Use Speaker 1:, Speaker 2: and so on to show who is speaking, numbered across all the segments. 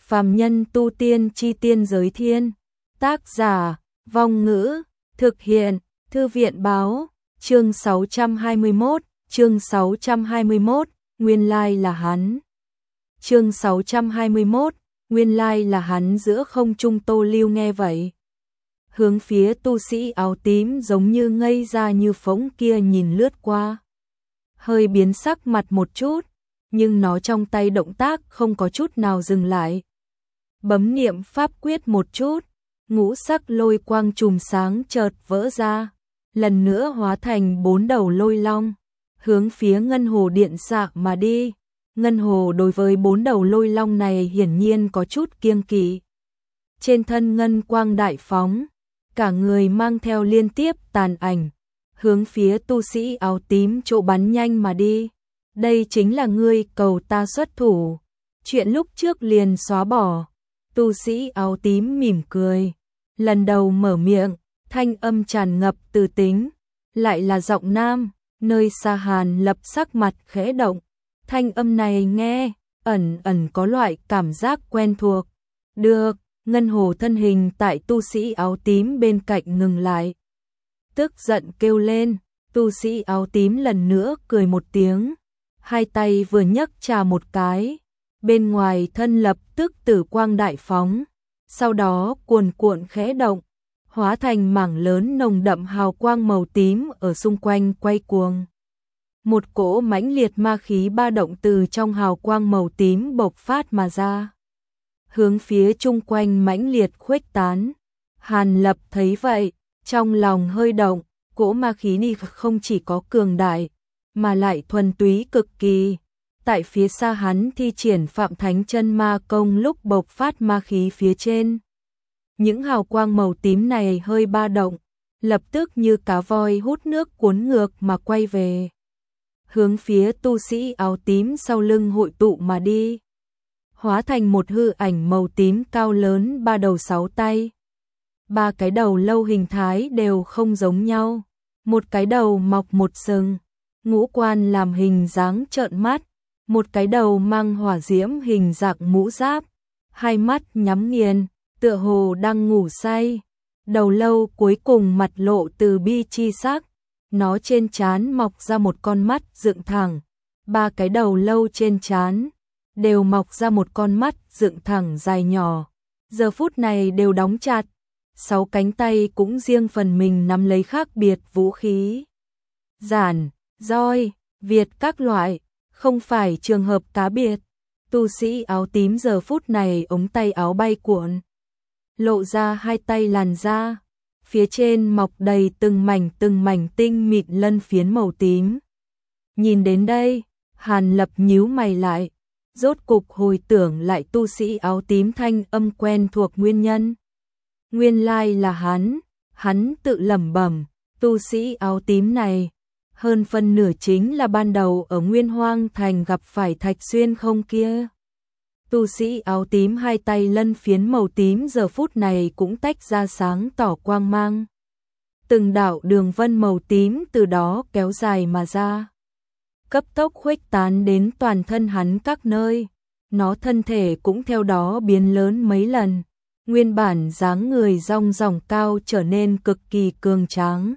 Speaker 1: Phàm nhân tu tiên chi tiên giới thiên. Tác giả, Vong Ngữ, thực hiện, Thư viện báo, chương 621, nguyên lai là hắn. Chương 621, nguyên lai là hắn. Giữa không trung Tô Lưu nghe vậy, hướng phía tu sĩ áo tím giống như ngây ra như phỗng kia nhìn lướt qua. Hơi biến sắc mặt một chút, nhưng nó trong tay động tác không có chút nào dừng lại. Bấm niệm pháp quyết một chút, ngũ sắc lôi quang chùm sáng chợt vỡ ra, lần nữa hóa thành 4 đầu lôi long, hướng phía ngân hồ điện xạ mà đi. Ngân hồ đối với 4 đầu lôi long này hiển nhiên có chút kiêng kỵ. Trên thân ngân quang đại phóng, cả người mang theo liên tiếp tàn ảnh, hướng phía tu sĩ áo tím chỗ bắn nhanh mà đi. Đây chính là ngươi cầu ta xuất thủ, chuyện lúc trước liền xóa bỏ. Tu sĩ áo tím mỉm cười, lần đầu mở miệng, thanh âm tràn ngập từ tính, lại là giọng nam. Nơi xa Hàn Lập sắc mặt khẽ động, thanh âm này nghe ẩn ẩn có loại cảm giác quen thuộc. Được, ngân hồ thân hình tại tu sĩ áo tím bên cạnh ngừng lại, tức giận kêu lên. Tu sĩ áo tím lần nữa cười một tiếng, hai tay vừa nhấc chà một cái, bên ngoài thân lập tức tử quang đại phóng, sau đó cuồn cuộn khẽ động, hóa thành mảng lớn nồng đậm hào quang màu tím ở xung quanh quay cuồng. Một cỗ mãnh liệt ma khí ba động từ trong hào quang màu tím bộc phát mà ra, hướng phía chung quanh mãnh liệt khuếch tán. Hàn Lập thấy vậy, trong lòng hơi động, cỗ ma khí này không chỉ có cường đại, mà lại thuần túy cực kỳ. Tại phía xa hắn thi triển Phạm Thánh Chân Ma Công lúc bộc phát ma khí phía trên, những hào quang màu tím này hơi ba động, lập tức như cá voi hút nước cuốn ngược mà quay về, hướng phía tu sĩ áo tím sau lưng hội tụ mà đi, hóa thành một hư ảnh màu tím cao lớn 3 đầu 6 tay. 3 cái đầu lâu hình thái đều không giống nhau, một cái đầu mọc một sừng, ngũ quan làm hình dáng trợn mắt, một cái đầu mang hỏa diễm hình dạng mũ giáp, hai mắt nhắm nghiền, tựa hồ đang ngủ say. Đầu lâu cuối cùng mặt lộ từ bi chi sắc, nó trên trán mọc ra một con mắt dựng thẳng. 3 cái đầu lâu trên trán đều mọc ra một con mắt dựng thẳng dài nhỏ, giờ phút này đều đóng chặt. 6 cánh tay cũng riêng phần mình nắm lấy khác biệt vũ khí, giản, roi, việt các loại, không phải trường hợp cá biệt. Tu sĩ áo tím giờ phút này ống tay áo bay cuộn, lộ ra hai tay làn da, phía trên mọc đầy từng mảnh tinh mịn lân phiến màu tím. Nhìn đến đây, Hàn Lập nhíu mày lại, rốt cục hồi tưởng lại tu sĩ áo tím thanh âm quen thuộc nguyên nhân. Nguyên lai là hắn tự lẩm bẩm, tu sĩ áo tím này, hơn phân nửa chính là ban đầu ở Nguyên Hoang Thành gặp phải Thạch Xuyên không kia. Tu sĩ áo tím hai tay lân phiến màu tím giờ phút này cũng tách ra sáng tỏ quang mang. Từng đạo đường vân màu tím từ đó kéo dài mà ra, cấp tốc khuếch tán đến toàn thân hắn các nơi. Nó thân thể cũng theo đó biến lớn mấy lần, nguyên bản dáng người rong ròng cao trở nên cực kỳ cường tráng.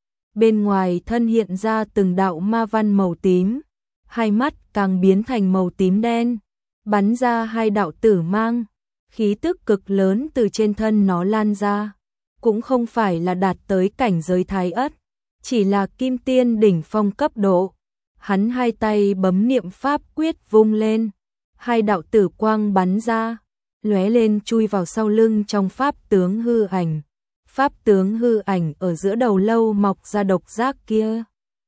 Speaker 1: Bên ngoài thân hiện ra từng đạo ma văn màu tím, hai mắt càng biến thành màu tím đen, bắn ra 2 đạo tử mang, khí tức cực lớn từ trên thân nó lan ra, cũng không phải là đạt tới cảnh giới thái ất, chỉ là kim tiên đỉnh phong cấp độ. Hắn hai tay bấm niệm pháp quyết vung lên, 2 đạo tử quang bắn ra, lóe lên chui vào sau lưng trong pháp tướng hư ảnh. Pháp tướng hư ảnh ở giữa đầu lâu mọc ra độc giác kia,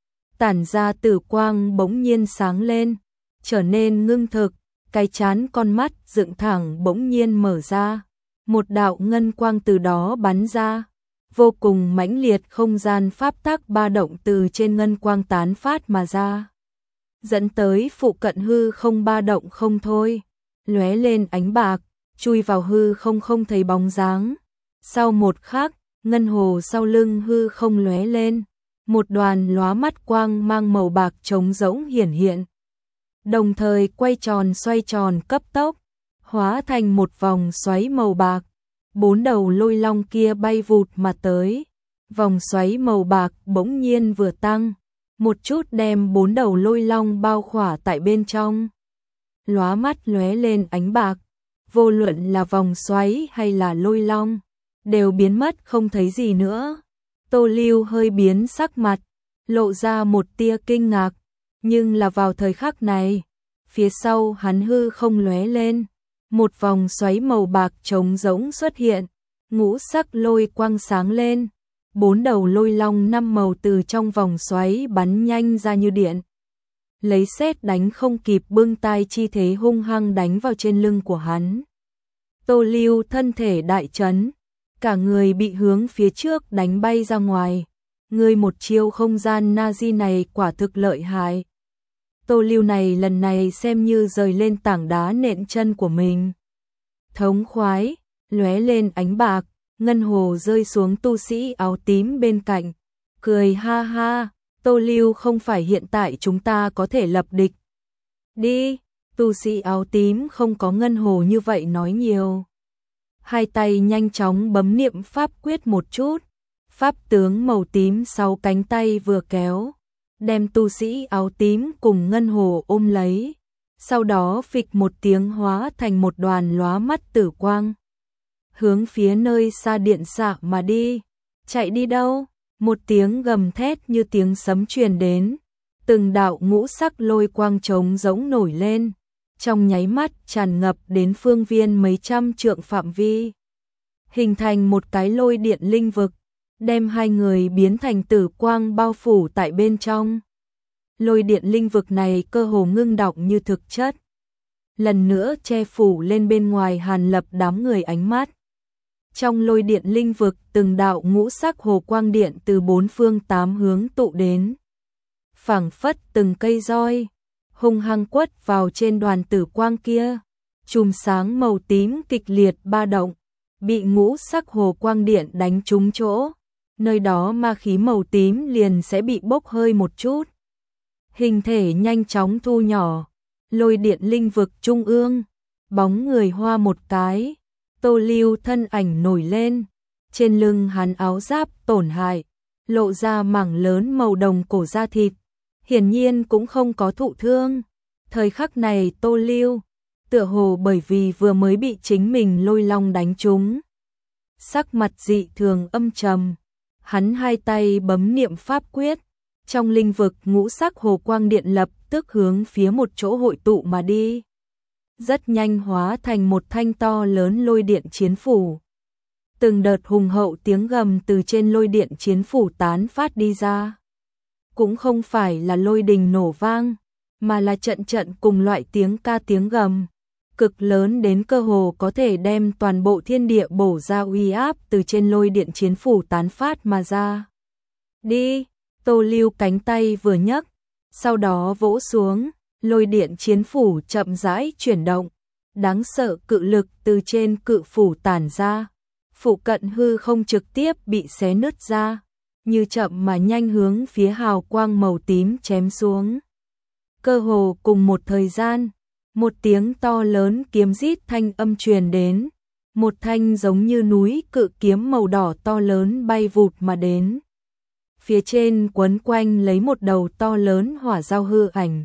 Speaker 1: tản ra tử quang bỗng nhiên sáng lên, trở nên ngưng thực, cái trán con mắt dựng thẳng bỗng nhiên mở ra, một đạo ngân quang từ đó bắn ra, vô cùng mãnh liệt, không gian pháp tắc ba động từ trên ngân quang tán phát mà ra, dẫn tới phụ cận hư không ba động không thôi, lóe lên ánh bạc, chui vào hư không thấy bóng dáng. Sau một khắc, ngân hồ sau lưng hư không lóe lên, một đoàn lóa mắt quang mang màu bạc trống rỗng hiển hiện, đồng thời quay tròn xoay tròn cấp tốc, hóa thành một vòng xoáy màu bạc. 4 đầu lôi long kia bay vụt mà tới. Vòng xoáy màu bạc bỗng nhiên vừa tăng, một chút đem 4 đầu lôi long bao khỏa tại bên trong. Lóa mắt lóe lên ánh bạc, vô luận là vòng xoáy hay là lôi long, đều biến mất không thấy gì nữa. Tô Lưu hơi biến sắc mặt, lộ ra một tia kinh ngạc, nhưng là vào thời khắc này, phía sau hắn hư không lóe lên, một vòng xoáy màu bạc trống rỗng xuất hiện, ngũ sắc lôi quang sáng lên, 4 đầu lôi long 5 màu từ trong vòng xoáy bắn nhanh ra như điện. Lấy sét đánh không kịp bưng tay chi thế hung hăng đánh vào trên lưng của hắn. Tô Lưu thân thể đại chấn, cả người bị hướng phía trước đánh bay ra ngoài. Người một chiêu không gian Nazi này quả thực lợi hại. Tô Lưu này lần này xem như rời lên tảng đá nện chân của mình. Thống khoái, lóe lên ánh bạc, ngân hồ rơi xuống tu sĩ áo tím bên cạnh. Cười ha ha, Tô Lưu không phải hiện tại chúng ta có thể lập địch. Đi, tu sĩ áo tím không có ngân hồ như vậy nói nhiều. Hai tay nhanh chóng bấm niệm pháp quyết một chút. Pháp tướng màu tím 6 cánh tay vừa kéo, đem tu sĩ áo tím cùng ngân hồ ôm lấy. Sau đó phịch một tiếng hóa thành một đoàn lóa mắt tử quang. Hướng phía nơi xa điện xạ mà đi. Chạy đi đâu? Một tiếng gầm thét như tiếng sấm truyền đến. Từng đạo ngũ sắc lôi quang trống rỗng nổi lên. Trong nháy mắt tràn ngập đến phương viên mấy trăm trượng phạm vi. Hình thành một cái lôi điện linh vực. Đem hai người biến thành tử quang bao phủ tại bên trong. Lôi điện linh vực này cơ hồ ngưng đọng như thực chất. Lần nữa che phủ lên bên ngoài Hàn Lập đám người ánh mắt. Trong lôi điện linh vực từng đạo ngũ sắc hồ quang điện từ 4 phương 8 hướng tụ đến. Phảng phất từng cây roi, hung hăng quất vào trên đoàn tử quang kia. Chùm sáng màu tím kịch liệt ba động, bị ngũ sắc hồ quang điện đánh trúng chỗ. Nơi đó ma khí màu tím liền sẽ bị bốc hơi một chút. Hình thể nhanh chóng thu nhỏ, lôi điện linh vực trung ương, bóng người hoa một cái, Tô Lưu thân ảnh nổi lên, trên lưng hắn áo giáp tổn hại, lộ ra mảng lớn màu đồng cổ da thịt, hiển nhiên cũng không có thụ thương. Thời khắc này Tô Lưu, tựa hồ bởi vì vừa mới bị chính mình lôi long đánh trúng, sắc mặt dị thường âm trầm. Hắn hai tay bấm niệm pháp quyết, trong linh vực ngũ sắc hồ quang điện lập tức hướng phía một chỗ hội tụ mà đi. Rất nhanh hóa thành một thanh to lớn lôi điện chiến phủ. Từng đợt hùng hậu tiếng gầm từ trên lôi điện chiến phủ tán phát đi ra. Cũng không phải là lôi đình nổ vang, mà là trận trận cùng loại tiếng ca tiếng gầm. Cực lớn đến cơ hồ có thể đem toàn bộ thiên địa bổ ra uy áp từ trên lôi điện chiến phủ tán phát mà ra. Đi, Tô Lưu cánh tay vừa nhấc, sau đó vỗ xuống, lôi điện chiến phủ chậm rãi chuyển động, đáng sợ cự lực từ trên cự phủ tản ra, phụ cận hư không trực tiếp bị xé nứt ra, như chậm mà nhanh hướng phía hào quang màu tím chém xuống. Cơ hồ cùng một thời gian, một tiếng to lớn kiếm rít thanh âm truyền đến, một thanh giống như núi cự kiếm màu đỏ to lớn bay vụt mà đến. Phía trên quấn quanh lấy một đầu to lớn hỏa giao hư ảnh,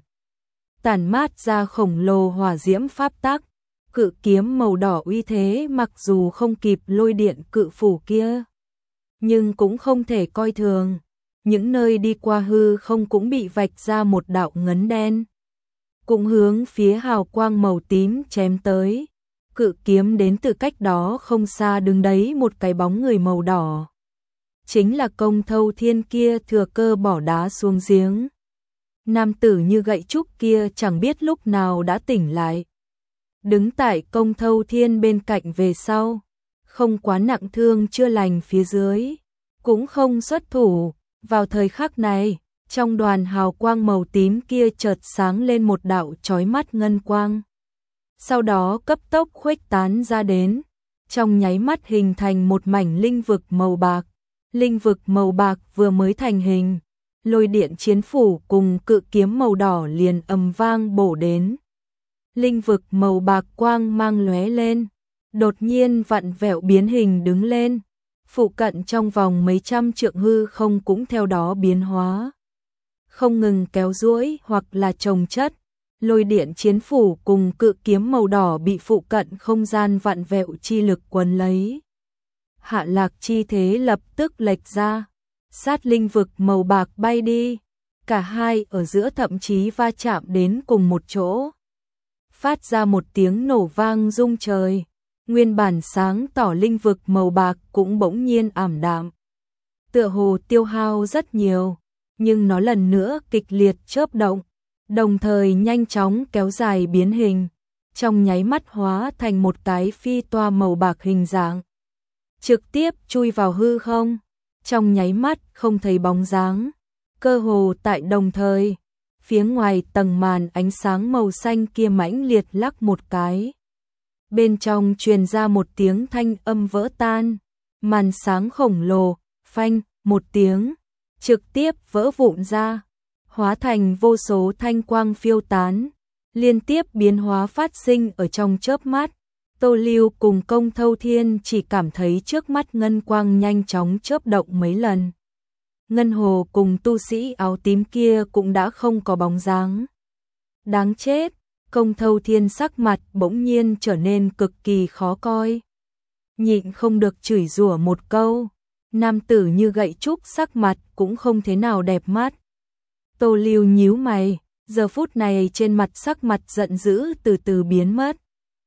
Speaker 1: tản mát ra khổng lồ hỏa diễm pháp tắc. Cự kiếm màu đỏ uy thế mặc dù không kịp lôi điện cự phủ kia, nhưng cũng không thể coi thường. Những nơi đi qua hư không cũng bị vạch ra một đạo ngấn đen, cũng hướng phía hào quang màu tím chém tới. Cự kiếm đến từ cách đó không xa đứng đấy một cái bóng người màu đỏ. Chính là Công Thâu Thiên kia thừa cơ bỏ đá xuống giếng. Nam tử như gậy trúc kia chẳng biết lúc nào đã tỉnh lại. Đứng tại Công Thâu Thiên bên cạnh về sau, không quá nặng thương chưa lành phía dưới, cũng không xuất thủ. Vào thời khắc này, trong đoàn hào quang màu tím kia chợt sáng lên một đạo chói mắt ngân quang. Sau đó cấp tốc khuếch tán ra đến, trong nháy mắt hình thành một mảnh linh vực màu bạc. Linh vực màu bạc vừa mới thành hình, lôi điện chiến phủ cùng cự kiếm màu đỏ liền ầm vang bổ đến. linh vực màu bạc quang mang lóe lên, đột nhiên vặn vẹo biến hình đứng lên. Phụ cận trong vòng mấy trăm trượng hư không cũng theo đó biến hóa. Không ngừng kéo duỗi hoặc là chồng chất, lôi điện chiến phủ cùng cự kiếm màu đỏ bị phụ cận không gian vặn vẹo chi lực quấn lấy. Hạ lạc chi thế lập tức lệch ra, sát linh vực màu bạc bay đi, cả hai ở giữa thậm chí va chạm đến cùng một chỗ. Phát ra một tiếng nổ vang rung trời, nguyên bản sáng tỏ linh vực màu bạc cũng bỗng nhiên ảm đạm. Tựa hồ tiêu hao rất nhiều, nhưng nó lần nữa kịch liệt chớp động, đồng thời nhanh chóng kéo dài biến hình, trong nháy mắt hóa thành một cái phi toa màu bạc hình dạng. Trực tiếp chui vào hư không, trong nháy mắt không thấy bóng dáng, cơ hồ tại đồng thời, phía ngoài tầng màn ánh sáng màu xanh kia mãnh liệt lắc một cái. Bên trong truyền ra một tiếng thanh âm vỡ tan, màn sáng khổng lồ, phanh, một tiếng, trực tiếp vỡ vụn ra, hóa thành vô số thanh quang phiêu tán, liên tiếp biến hóa phát sinh ở trong chớp mắt. Tô Lưu cùng Công Thâu Thiên chỉ cảm thấy trước mắt ngân quang nhanh chóng chớp động mấy lần. Ngân Hồ cùng tu sĩ áo tím kia cũng đã không có bóng dáng. Đáng chết, Công Thâu Thiên sắc mặt bỗng nhiên trở nên cực kỳ khó coi. Nhịn không được chửi rủa một câu, nam tử như gậy trúc sắc mặt cũng không thế nào đẹp mắt. Tô Lưu nhíu mày, giờ phút này trên mặt sắc mặt giận dữ từ từ biến mất.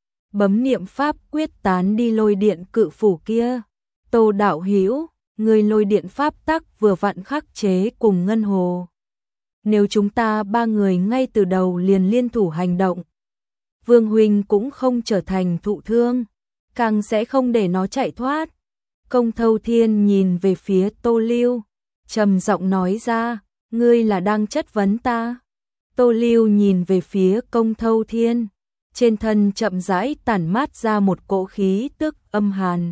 Speaker 1: Bấm niệm pháp quyết tán đi lôi điện cự phủ kia. Tô đạo hữu, người lôi điện pháp tắc vừa vặn khắc chế cùng Ngân Hồ. Nếu chúng ta ba người ngay từ đầu liền liên thủ hành động, Vương huynh cũng không trở thành thụ thương, càng sẽ không để nó chạy thoát. Công Thâu Thiên nhìn về phía Tô Lưu, trầm giọng nói ra, ngươi là đang chất vấn ta. Tô Lưu nhìn về phía Công Thâu Thiên, trên thân chậm rãi tản mát ra một cỗ khí tức âm hàn.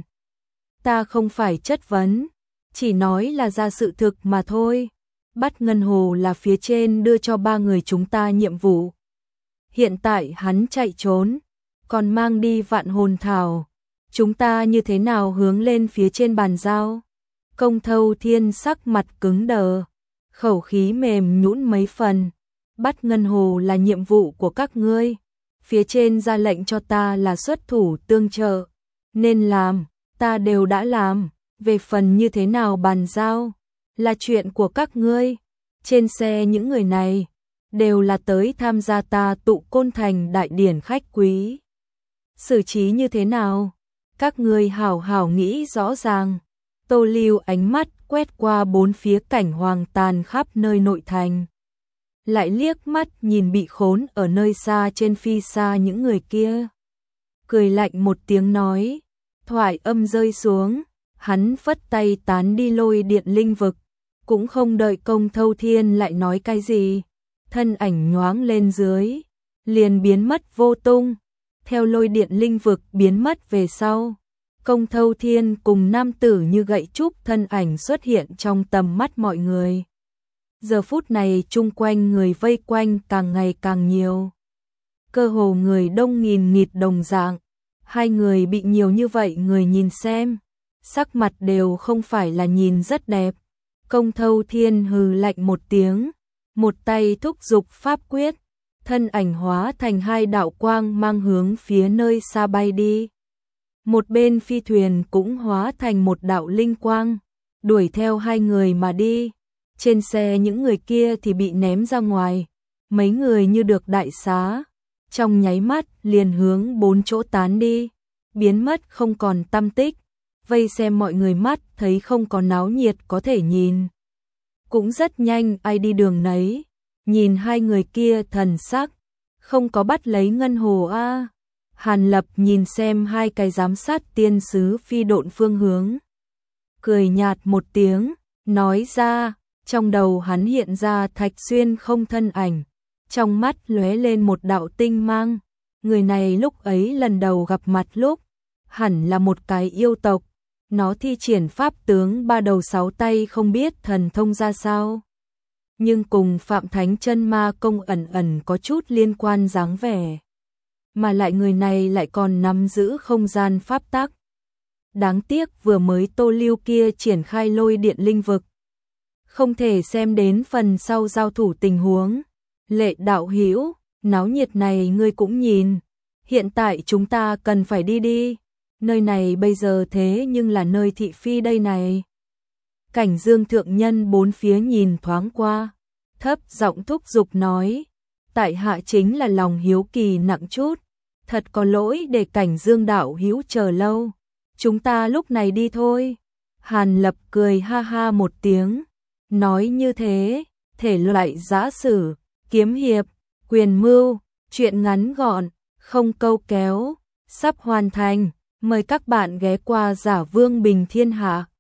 Speaker 1: Ta không phải chất vấn, chỉ nói là ra sự thực mà thôi. Bắt Ngân Hồ là phía trên đưa cho ba người chúng ta nhiệm vụ. Hiện tại hắn chạy trốn, còn mang đi vạn hồn thảo. Chúng ta như thế nào hướng lên phía trên bàn giao? Công Thâu Thiên sắc mặt cứng đờ, khẩu khí mềm nhũn mấy phần. Bắt Ngân Hồ là nhiệm vụ của các ngươi. Phía trên ra lệnh cho ta là xuất thủ tương trợ. Nên làm, ta đều đã làm. Về phần như thế nào bàn giao, là chuyện của các ngươi. Trên xe những người này đều là tới tham gia ta tụ Côn Thành đại điển khách quý. Xử trí như thế nào? Các ngươi hảo hảo nghĩ rõ ràng. Tô Lưu ánh mắt quét qua bốn phía cảnh hoàng tàn khắp nơi nội thành. Lại liếc mắt nhìn bị khốn ở nơi xa trên phi xa những người kia. Cười lạnh một tiếng nói, thoại âm rơi xuống, hắn phất tay tán đi lôi điện linh vực, cũng không đợi Công Thâu Thiên lại nói cái gì, thân ảnh nhoáng lên dưới, liền biến mất vô tung. Theo lôi điện linh vực biến mất về sau, Công Thâu Thiên cùng nam tử như gậy trúc thân ảnh xuất hiện trong tầm mắt mọi người. Giờ phút này chung quanh người vây quanh càng ngày càng nhiều. Cơ hồ người đông nghìn nghịt đồng dạng. Hai người bị nhiều như vậy người nhìn xem, sắc mặt đều không phải là nhìn rất đẹp. Công Thâu Thiên hừ lạnh một tiếng, một tay thúc giục pháp quyết, thân ảnh hóa thành hai đạo quang mang hướng phía nơi xa bay đi. Một bên phi thuyền cũng hóa thành một đạo linh quang, đuổi theo hai người mà đi. Trên xe những người kia thì bị ném ra ngoài, mấy người như được đại xá, trong nháy mắt liền hướng bốn chỗ tán đi, biến mất không còn tăm tích. Vây xem mọi người mắt thấy không có náo nhiệt có thể nhìn. Cũng rất nhanh ai đi đường nấy, nhìn hai người kia thần sắc, không có bắt lấy Ngân Hồ a. Hàn Lập nhìn xem hai cái giám sát tiên sứ phi độn phương hướng, cười nhạt một tiếng, nói ra, trong đầu hắn hiện ra Thạch Xuyên không thân ảnh, trong mắt lóe lên một đạo tinh mang. Người này lúc ấy lần đầu gặp mặt lúc, hẳn là một cái yêu tộc, nó thi triển pháp tướng ba đầu sáu tay không biết thần thông ra sao. Nhưng cùng Phạm Thánh Chân Ma Công ẩn ẩn có chút liên quan dáng vẻ. mà lại người này lại còn nắm giữ không gian pháp tắc. Đáng tiếc vừa mới Tô Lưu kia triển khai lôi điện linh vực. Không thể xem đến phần sau giao thủ tình huống. Lệ đạo hữu, náo nhiệt này ngươi cũng nhìn. Hiện tại chúng ta cần phải đi. Nơi này bây giờ thế nhưng là nơi thị phi đây này. Cảnh Dương thượng nhân bốn phía nhìn thoáng qua. Thấp giọng thúc giục nói. Tại hạ chính là lòng hiếu kỳ nặng chút. Thật có lỗi để Cảnh Dương đạo hữu chờ lâu. Chúng ta lúc này đi thôi. Hàn Lập cười ha ha một tiếng. Nói như thế, thể loại giã sử, kiếm hiệp, quyền mưu, chuyện ngắn gọn, không câu kéo, sắp hoàn thành. Mời các bạn ghé qua Giả Vương Bình Thiên Hạ.